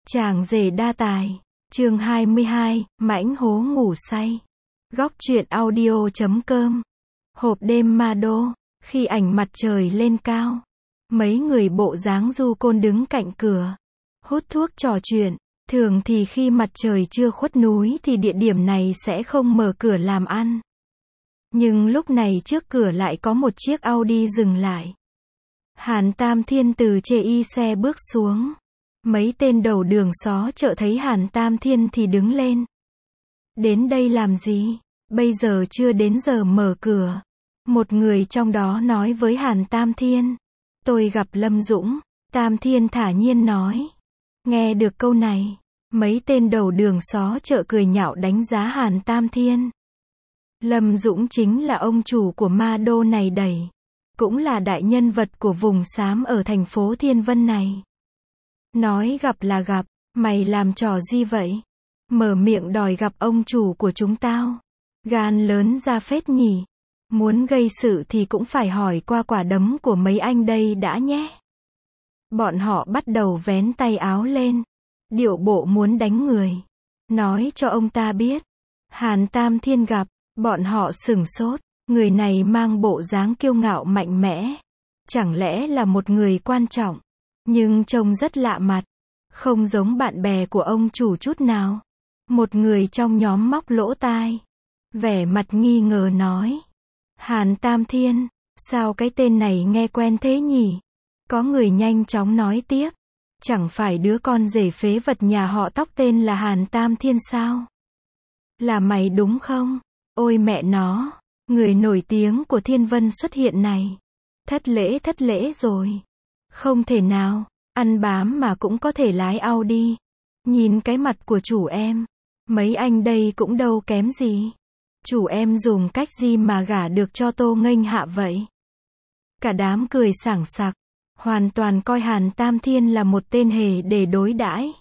Chàng rể đa tài. Chương 22, mãnh hố ngủ say. Góc truyện audio.com. Hộp đêm ma đô. Khi ảnh mặt trời lên cao, mấy người bộ dáng du côn đứng cạnh cửa, hút thuốc trò chuyện. Thường thì khi mặt trời chưa khuất núi thì địa điểm này sẽ không mở cửa làm ăn. Nhưng lúc này trước cửa lại có một chiếc Audi dừng lại. Hàn Tam Thiên từ chê y xe bước xuống. Mấy tên đầu đường xó chợ thấy Hàn Tam Thiên thì đứng lên. Đến đây làm gì? Bây giờ chưa đến giờ mở cửa. Một người trong đó nói với Hàn Tam Thiên. Tôi gặp Lâm Dũng. Tam Thiên thả nhiên nói. Nghe được câu này, mấy tên đầu đường xó chợ cười nhạo đánh giá Hàn Tam Thiên. Lâm Dũng chính là ông chủ của ma đô này đẩy. Cũng là đại nhân vật của vùng xám ở thành phố Thiên Vân này. Nói gặp là gặp, mày làm trò gì vậy? Mở miệng đòi gặp ông chủ của chúng tao. Gan lớn ra phết nhỉ. Muốn gây sự thì cũng phải hỏi qua quả đấm của mấy anh đây đã nhé. Bọn họ bắt đầu vén tay áo lên. Điệu bộ muốn đánh người. Nói cho ông ta biết. Hàn Tam Thiên gặp, bọn họ sửng sốt. Người này mang bộ dáng kiêu ngạo mạnh mẽ. Chẳng lẽ là một người quan trọng. Nhưng trông rất lạ mặt. Không giống bạn bè của ông chủ chút nào. Một người trong nhóm móc lỗ tai. Vẻ mặt nghi ngờ nói. Hàn Tam Thiên, sao cái tên này nghe quen thế nhỉ? Có người nhanh chóng nói tiếp. Chẳng phải đứa con rể phế vật nhà họ Tóc tên là Hàn Tam Thiên sao? Là mày đúng không? Ôi mẹ nó, người nổi tiếng của Thiên Vân xuất hiện này. Thất lễ rồi. Không thể nào, ăn bám mà cũng có thể lái Audi. Nhìn cái mặt của chủ em, mấy anh đây cũng đâu kém gì. Chủ em dùng cách gì mà gả được cho Tô Nghênh Hạ vậy? Cả đám cười sảng sặc, hoàn toàn coi Hàn Tam Thiên là một tên hề để đối đãi.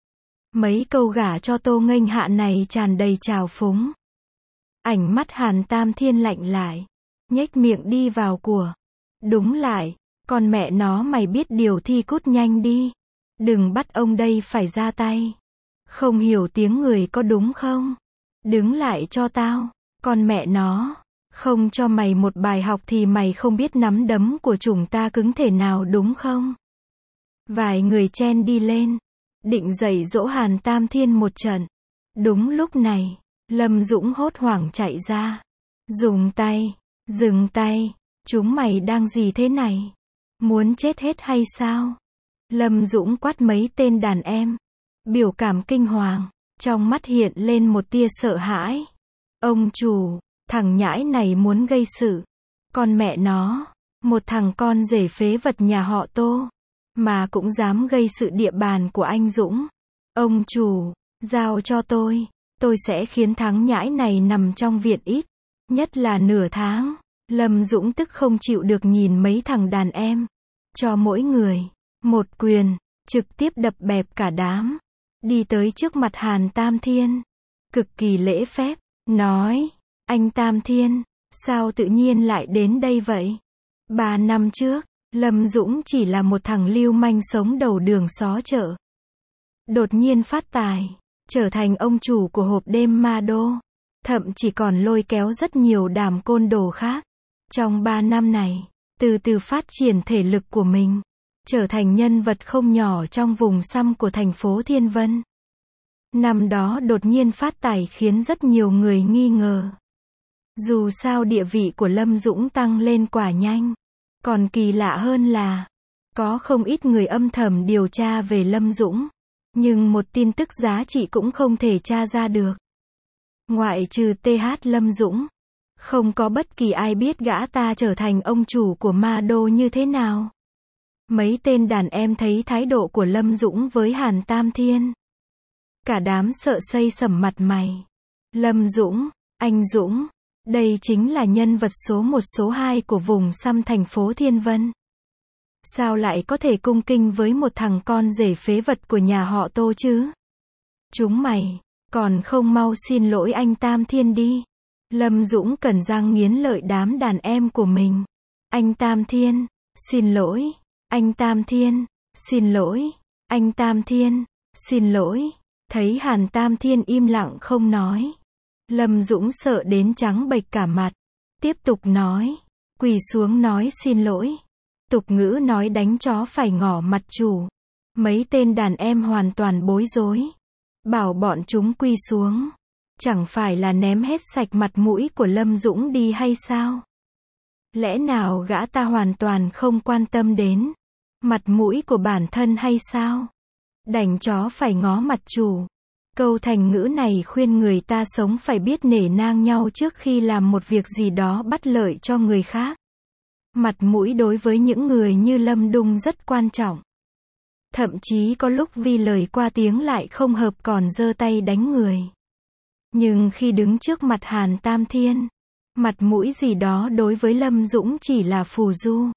Mấy câu gả cho Tô Nghênh Hạ này tràn đầy trào phúng. Ánh mắt Hàn Tam Thiên lạnh lại, nhếch miệng đi vào của. Đúng lại, con mẹ nó mày biết điều thì cút nhanh đi. Đừng bắt ông đây phải ra tay. Không hiểu tiếng người có đúng không? Đứng lại cho tao, con mẹ nó. Không cho mày một bài học thì mày không biết nắm đấm của chúng ta cứng thể nào đúng không? Vài người chen đi lên, định dạy dỗ Hàn Tam Thiên một trận. Đúng lúc này, Lâm Dũng hốt hoảng chạy ra. Dừng tay, chúng mày đang gì thế này? Muốn chết hết hay sao? Lâm Dũng quát mấy tên đàn em. Biểu cảm kinh hoàng, trong mắt hiện lên một tia sợ hãi. Ông chủ, thằng nhãi này muốn gây sự. Con mẹ nó, một thằng con rể phế vật nhà họ Tô, mà cũng dám gây sự địa bàn của anh Dũng. Ông chủ, giao cho tôi sẽ khiến thằng nhãi này nằm trong viện ít nhất là nửa tháng. Lâm Dũng tức không chịu được nhìn mấy thằng đàn em, cho mỗi người một quyền, trực tiếp đập bẹp cả đám. Đi tới trước mặt Hàn Tam Thiên, cực kỳ lễ phép, nói, anh Tam Thiên, sao tự nhiên lại đến đây vậy? 3 năm trước, Lâm Dũng chỉ là một thằng lưu manh sống đầu đường xó chợ. Đột nhiên phát tài, trở thành ông chủ của hộp đêm ma đô, thậm chí còn lôi kéo rất nhiều đám côn đồ khác. Trong 3 năm này, từ từ phát triển thể lực của mình, trở thành nhân vật không nhỏ trong vùng xăm của thành phố Thiên Vân. Năm đó đột nhiên phát tài khiến rất nhiều người nghi ngờ. Dù sao địa vị của Lâm Dũng tăng lên quả nhanh. Còn kỳ lạ hơn là, có không ít người âm thầm điều tra về Lâm Dũng. Nhưng một tin tức giá trị cũng không thể tra ra được. Ngoại trừ TH Lâm Dũng, không có bất kỳ ai biết gã ta trở thành ông chủ của ma đô như thế nào. Mấy tên đàn em thấy thái độ của Lâm Dũng với Hàn Tam Thiên. Cả đám sợ xây sẩm mặt mày. Lâm Dũng, anh Dũng, đây chính là nhân vật số 1 số 2 của vùng xăm thành phố Thiên Vân. Sao lại có thể cung kinh với một thằng con rể phế vật của nhà họ Tô chứ? Chúng mày, còn không mau xin lỗi anh Tam Thiên đi. Lâm Dũng cắn răng nghiến lợi đám đàn em của mình. Anh Tam Thiên, xin lỗi. Anh Tam Thiên, xin lỗi. Anh Tam Thiên, Xin lỗi. Thấy Hàn Tam Thiên im lặng không nói. Lâm Dũng sợ đến trắng bệch cả mặt. Tiếp tục nói. Quỳ xuống nói xin lỗi. Tục ngữ nói đánh chó phải ngỏ mặt chủ. Mấy tên đàn em hoàn toàn bối rối. Bảo bọn chúng quỳ xuống. Chẳng phải là ném hết sạch mặt mũi của Lâm Dũng đi hay sao? Lẽ nào gã ta hoàn toàn không quan tâm đến mặt mũi của bản thân hay sao? Đánh chó phải ngó mặt chủ. Câu thành ngữ này khuyên người ta sống phải biết nể nang nhau trước khi làm một việc gì đó bất lợi cho người khác. Mặt mũi đối với những người như Lâm Đung rất quan trọng. Thậm chí có lúc vì lời qua tiếng lại không hợp còn giơ tay đánh người. Nhưng khi đứng trước mặt Hàn Tam Thiên, mặt mũi gì đó đối với Lâm Dũng chỉ là phù du.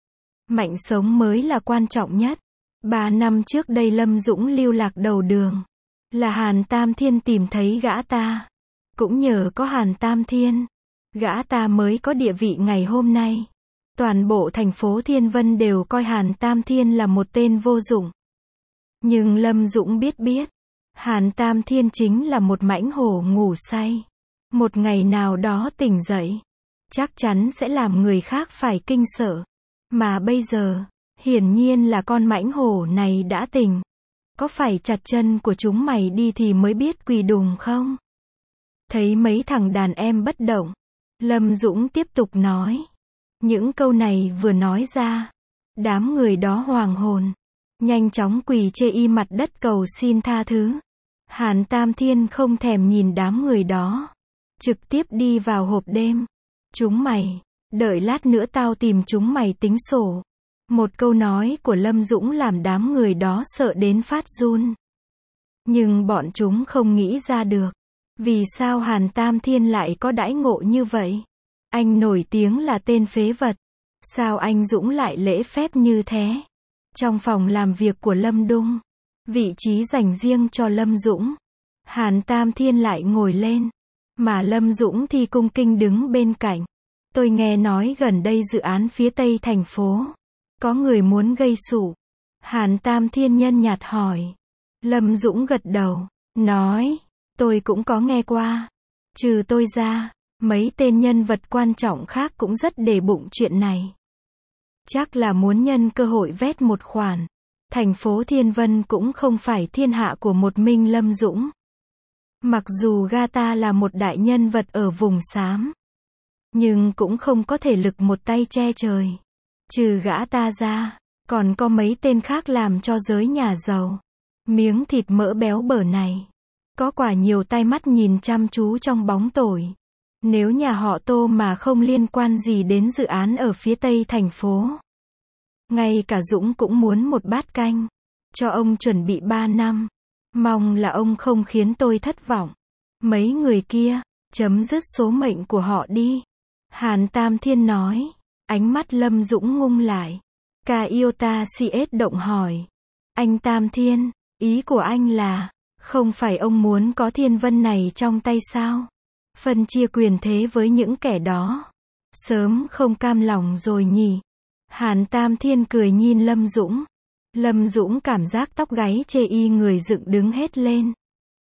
Mạnh sống mới là quan trọng nhất. 3 năm trước đây Lâm Dũng lưu lạc đầu đường. Là Hàn Tam Thiên tìm thấy gã ta. Cũng nhờ có Hàn Tam Thiên, gã ta mới có địa vị ngày hôm nay. Toàn bộ thành phố Thiên Vân đều coi Hàn Tam Thiên là một tên vô dụng. Nhưng Lâm Dũng biết, Hàn Tam Thiên chính là một mãnh hổ ngủ say. Một ngày nào đó tỉnh dậy, chắc chắn sẽ làm người khác phải kinh sợ. Mà bây giờ, hiển nhiên là con mãnh hổ này đã tỉnh. Có phải chặt chân của chúng mày đi thì mới biết quỳ đùng không? Thấy mấy thằng đàn em bất động, Lâm Dũng tiếp tục nói. Những câu này vừa nói ra, đám người đó hoàng hồn, nhanh chóng quỳ chê y mặt đất cầu xin tha thứ. Hàn Tam Thiên không thèm nhìn đám người đó, trực tiếp đi vào hộp đêm. Chúng mày, đợi lát nữa tao tìm chúng mày tính sổ. Một câu nói của Lâm Dũng làm đám người đó sợ đến phát run. Nhưng bọn chúng không nghĩ ra được, vì sao Hàn Tam Thiên lại có đãi ngộ như vậy? Anh nổi tiếng là tên phế vật. Sao anh Dũng lại lễ phép như thế? Trong phòng làm việc của Lâm Đung, vị trí dành riêng cho Lâm Dũng, Hàn Tam Thiên lại ngồi lên, mà Lâm Dũng thì cung kính đứng bên cạnh. Tôi nghe nói gần đây dự án phía tây thành phố, có người muốn gây sụ. Hàn Tam Thiên nhân nhạt hỏi. Lâm Dũng gật đầu, nói, tôi cũng có nghe qua. Trừ tôi ra, mấy tên nhân vật quan trọng khác cũng rất để bụng chuyện này. Chắc là muốn nhân cơ hội vét một khoản. Thành phố Thiên Vân cũng không phải thiên hạ của một mình Lâm Dũng. Mặc dù gã ta là một đại nhân vật ở vùng xám, nhưng cũng không có thể lực một tay che trời. Trừ gã ta ra, còn có mấy tên khác làm cho giới nhà giàu. Miếng thịt mỡ béo bở này, có quả nhiều tai mắt nhìn chăm chú trong bóng tối. Nếu nhà họ Tô mà không liên quan gì đến dự án ở phía tây thành phố, ngay cả Dũng cũng muốn một bát canh. Cho ông chuẩn bị 3 năm. Mong là ông không khiến tôi thất vọng. Mấy người kia, chấm dứt số mệnh của họ đi. Hàn Tam Thiên nói. Ánh mắt Lâm Dũng ngung lại. Iota CS động hỏi. Anh Tam Thiên, ý của anh là, không phải ông muốn có Thiên Vân này trong tay sao? Phân chia quyền thế với những kẻ đó. Sớm không cam lòng rồi nhỉ? Hàn Tam Thiên cười nhìn Lâm Dũng. Lâm Dũng cảm giác tóc gáy chê y người dựng đứng hết lên.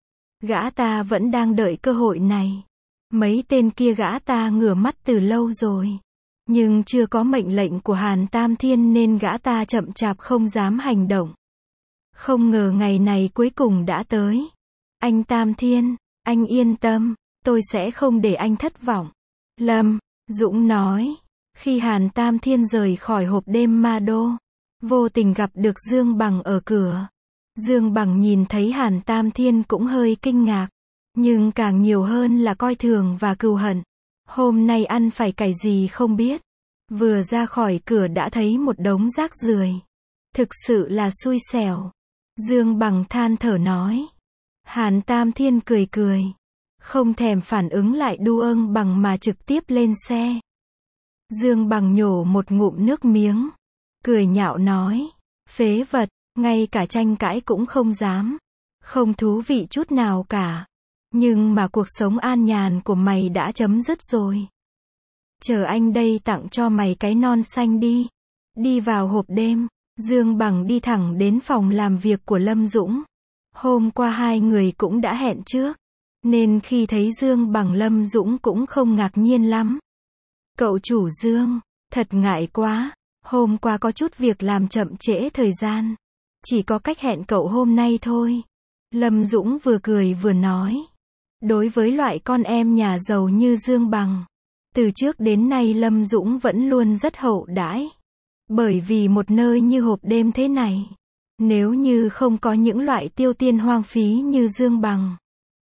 Gã ta vẫn đang đợi cơ hội này. Mấy tên kia gã ta ngửa mắt từ lâu rồi. Nhưng chưa có mệnh lệnh của Hàn Tam Thiên nên gã ta chậm chạp không dám hành động. Không ngờ ngày này cuối cùng đã tới. Anh Tam Thiên, anh yên tâm, tôi sẽ không để anh thất vọng. Lâm Dũng nói. Khi Hàn Tam Thiên rời khỏi hộp đêm Ma Đô, vô tình gặp được Dương Bằng ở cửa. Dương Bằng nhìn thấy Hàn Tam Thiên cũng hơi kinh ngạc, nhưng càng nhiều hơn là coi thường và cừu hận. Hôm nay ăn phải cải gì không biết. Vừa ra khỏi cửa đã thấy một đống rác rưởi. Thực sự là xui xẻo. Dương Bằng than thở nói. Hàn Tam Thiên cười cười, không thèm phản ứng lại đu âng Bằng mà trực tiếp lên xe. Dương Bằng nhổ một ngụm nước miếng, cười nhạo nói. Phế vật, ngay cả tranh cãi cũng không dám. Không thú vị chút nào cả. Nhưng mà cuộc sống an nhàn của mày đã chấm dứt rồi. Chờ anh đây tặng cho mày cái non xanh đi. Đi vào hộp đêm, Dương Bằng đi thẳng đến phòng làm việc của Lâm Dũng. Hôm qua hai người cũng đã hẹn trước, nên khi thấy Dương Bằng Lâm Dũng cũng không ngạc nhiên lắm. Cậu chủ Dương, thật ngại quá, hôm qua có chút việc làm chậm trễ thời gian. Chỉ có cách hẹn cậu hôm nay thôi. Lâm Dũng vừa cười vừa nói. Đối với loại con em nhà giàu như Dương Bằng, từ trước đến nay Lâm Dũng vẫn luôn rất hậu đãi. Bởi vì một nơi như hộp đêm thế này, nếu như không có những loại tiêu tiền hoang phí như Dương Bằng,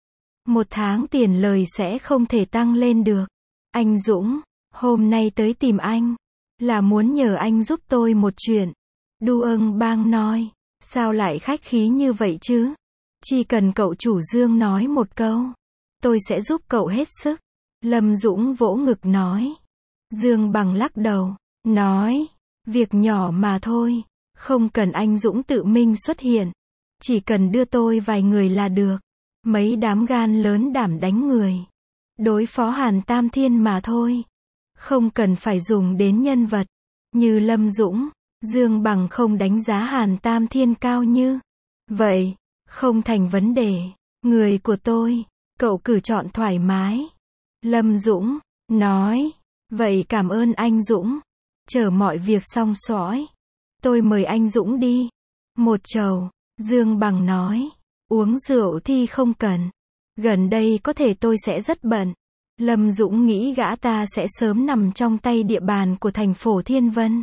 một tháng tiền lời sẽ không thể tăng lên được. Anh Dũng, hôm nay tới tìm anh, là muốn nhờ anh giúp tôi một chuyện. Đu Ưng Bang nói, sao lại khách khí như vậy chứ? Chỉ cần cậu chủ Dương nói một câu, tôi sẽ giúp cậu hết sức. Lâm Dũng vỗ ngực nói. Dương Bằng lắc đầu, nói, việc nhỏ mà thôi, không cần anh Dũng tự mình xuất hiện. Chỉ cần đưa tôi vài người là được. Mấy đám gan lớn đảm đánh người. Đối phó Hàn Tam Thiên mà thôi. Không cần phải dùng đến nhân vật như Lâm Dũng. Dương Bằng không đánh giá Hàn Tam Thiên cao như vậy. Không thành vấn đề. Người của tôi, cậu cử chọn thoải mái. Lâm Dũng nói. Vậy cảm ơn anh Dũng. Chờ mọi việc xong xuôi, tôi mời anh Dũng đi. Một chầu. Dương Bằng nói. Uống rượu thì không cần. Gần đây có thể tôi sẽ rất bận. Lâm Dũng nghĩ gã ta sẽ sớm nằm trong tay địa bàn của thành phố Thiên Vân.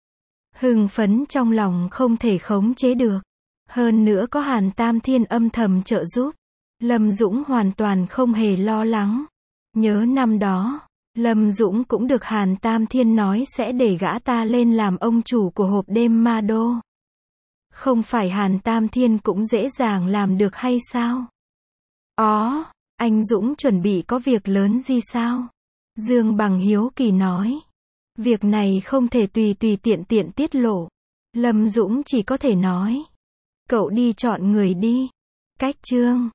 Hưng phấn trong lòng không thể khống chế được. Hơn nữa có Hàn Tam Thiên âm thầm trợ giúp. Lâm Dũng hoàn toàn không hề lo lắng. Nhớ năm đó, Lâm Dũng cũng được Hàn Tam Thiên nói sẽ để gã ta lên làm ông chủ của hộp đêm Ma Đô. Không phải Hàn Tam Thiên cũng dễ dàng làm được hay sao? Anh Dũng chuẩn bị có việc lớn gì sao? Dương Bằng hiếu kỳ nói. Việc này không thể tùy tiện tiết lộ. Lâm Dũng chỉ có thể nói. Cậu đi chọn người đi. Cách chương